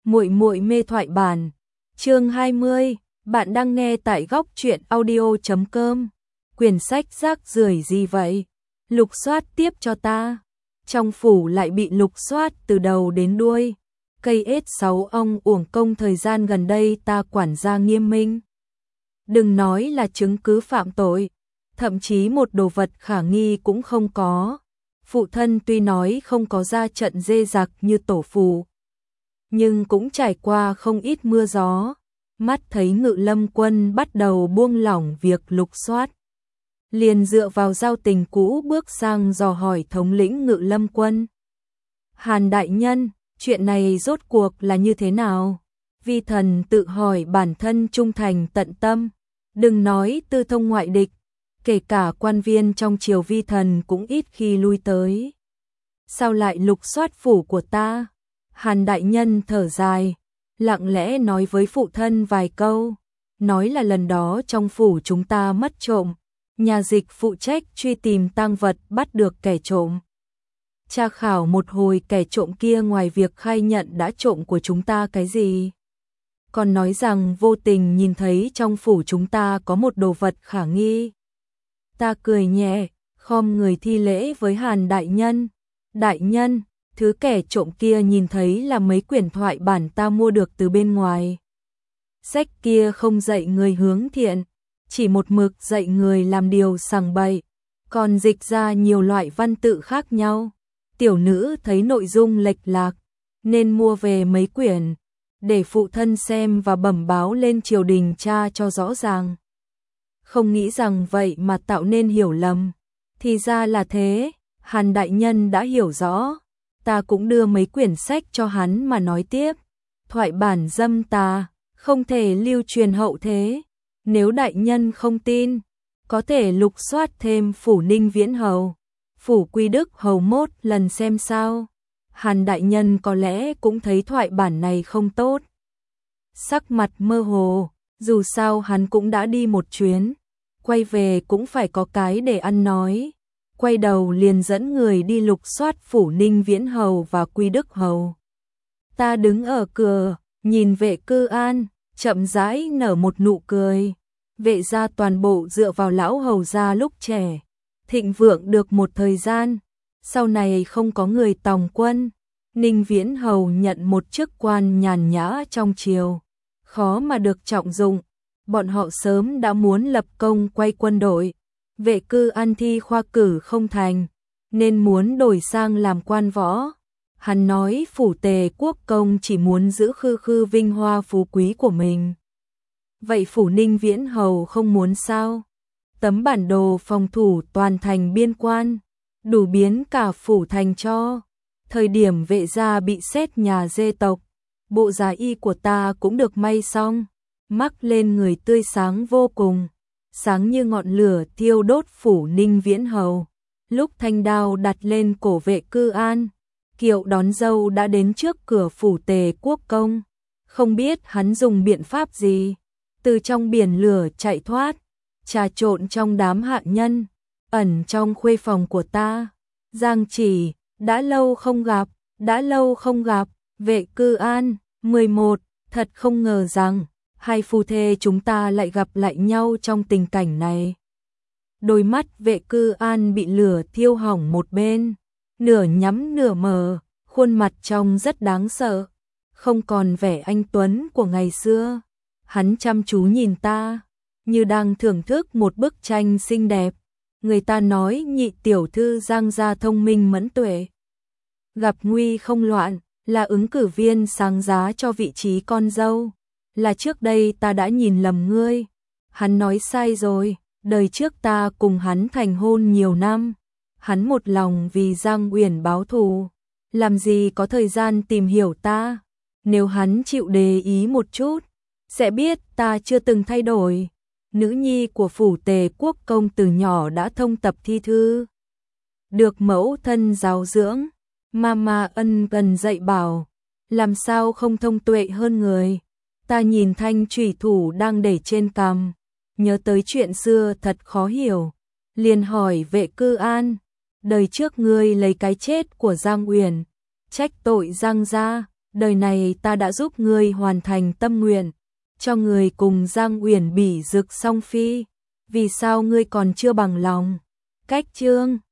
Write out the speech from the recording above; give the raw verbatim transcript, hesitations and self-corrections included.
Muội muội mê thoại bản. Chương hai mươi, bạn đang nghe tại góc truyện audio chấm com. Quyển sách rác rưởi gì vậy? Lục soát tiếp cho ta. Trong phủ lại bị lục soát từ đầu đến đuôi. Cây ết sáu ông uổng công thời gian gần đây ta quản gia nghiêm minh. Đừng nói là chứng cứ phạm tội, thậm chí một đồ vật khả nghi cũng không có. Phụ thân tuy nói không có ra trận dê giặc như tổ phụ, nhưng cũng trải qua không ít mưa gió. Mắt thấy Ngự Lâm Quân bắt đầu buông lỏng việc lục soát, liền dựa vào giao tình cũ bước sang dò hỏi thống lĩnh Ngự Lâm Quân. Hàn đại nhân, chuyện này rốt cuộc là như thế nào? Vi thần tự hỏi bản thân trung thành tận tâm, đừng nói tư thông ngoại địch, kể cả quan viên trong triều vi thần cũng ít khi lui tới. Sao lại lục soát phủ của ta? Hàn đại nhân thở dài, lặng lẽ nói với phụ thân vài câu, nói là lần đó trong phủ chúng ta mất trộm, nhà dịch phụ trách truy tìm tang vật bắt được kẻ trộm. Tra khảo một hồi kẻ trộm kia ngoài việc khai nhận đã trộm của chúng ta cái gì, còn nói rằng vô tình nhìn thấy trong phủ chúng ta có một đồ vật khả nghi. Ta cười nhẹ, khom người thi lễ với Hàn đại nhân. Đại nhân, thứ kẻ trộm kia nhìn thấy là mấy quyển thoại bản ta mua được từ bên ngoài. Sách kia không dạy người hướng thiện, chỉ một mực dạy người làm điều sằng bậy, còn dịch ra nhiều loại văn tự khác nhau. Tiểu nữ thấy nội dung lệch lạc, nên mua về mấy quyển, để phụ thân xem và bẩm báo lên triều đình tra cho rõ ràng. Không nghĩ rằng vậy mà tạo nên hiểu lầm. Thì ra là thế, Hàn đại nhân đã hiểu rõ. Ta cũng đưa mấy quyển sách cho hắn mà nói tiếp. Thoại bản dâm tà, không thể lưu truyền hậu thế. Nếu đại nhân không tin, có thể lục soát thêm phủ Ninh Viễn Hầu, phủ Quy Đức Hầu mốt lần xem sao. Hàn đại nhân có lẽ cũng thấy thoại bản này không tốt. Sắc mặt mơ hồ, dù sao hắn cũng đã đi một chuyến, quay về cũng phải có cái để ăn nói. Quay đầu liền dẫn người đi lục soát phủ Ninh Viễn Hầu và Quy Đức Hầu. Ta đứng ở cửa, nhìn Vệ Cư An, chậm rãi nở một nụ cười. Vệ gia toàn bộ dựa vào lão hầu gia lúc trẻ, thịnh vượng được một thời gian, sau này không có người tòng quân. Ninh Viễn Hầu nhận một chức quan nhàn nhã trong triều, khó mà được trọng dụng. Bọn họ sớm đã muốn lập công quay quân đội. Vệ Cư An thi khoa cử không thành, nên muốn đổi sang làm quan võ. Hắn nói phủ Tề Quốc công chỉ muốn giữ khư khư vinh hoa phú quý của mình. Vậy phủ Ninh Viễn Hầu không muốn sao? Tấm bản đồ phòng thủ toàn thành biên quan, đủ biến cả phủ thành cho. Thời điểm vệ gia bị xét nhà dê tộc, bộ giá y của ta cũng được may xong, mắc lên người tươi sáng vô cùng, sáng như ngọn lửa thiêu đốt phủ Ninh Viễn Hầu. Lúc thanh đao đặt lên cổ Vệ Cư An, kiệu đón dâu đã đến trước cửa phủ Tề Quốc công. Không biết hắn dùng biện pháp gì, từ trong biển lửa chạy thoát, trà trộn trong đám hạ nhân, ẩn trong khuê phòng của ta. Giang Chỉ, đã lâu không gặp, đã lâu không gặp. Vệ Cư An, mười một, thật không ngờ rằng hai phu thê chúng ta lại gặp lại nhau trong tình cảnh này. Đôi mắt Vệ Cư An bị lửa thiêu hỏng một bên, nửa nhắm nửa mờ, khuôn mặt trông rất đáng sợ, không còn vẻ anh tuấn của ngày xưa. Hắn chăm chú nhìn ta, như đang thưởng thức một bức tranh xinh đẹp. Người ta nói nhị tiểu thư Giang gia thông minh mẫn tuệ, gặp nguy không loạn, là ứng cử viên sáng giá cho vị trí con dâu. Là trước đây ta đã nhìn lầm ngươi. Hắn nói sai rồi, đời trước ta cùng hắn thành hôn nhiều năm. Hắn một lòng vì Giang Uyển báo thù, làm gì có thời gian tìm hiểu ta. Nếu hắn chịu để ý một chút, sẽ biết ta chưa từng thay đổi. Nữ nhi của phủ Tề Quốc công từ nhỏ đã thông tập thi thư, được mẫu thân giáo dưỡng, mama ân cần dạy bảo, làm sao không thông tuệ hơn người. Ta nhìn thanh chủy thủ đang để trên cằm, nhớ tới chuyện xưa thật khó hiểu, liền hỏi Vệ Cư An, đời trước ngươi lấy cái chết của Giang Uyển trách tội Giang gia, đời này ta đã giúp ngươi hoàn thành tâm nguyện, cho người cùng Giang Uyển bỉ dực song phi, vì sao ngươi còn chưa bằng lòng? Cách chương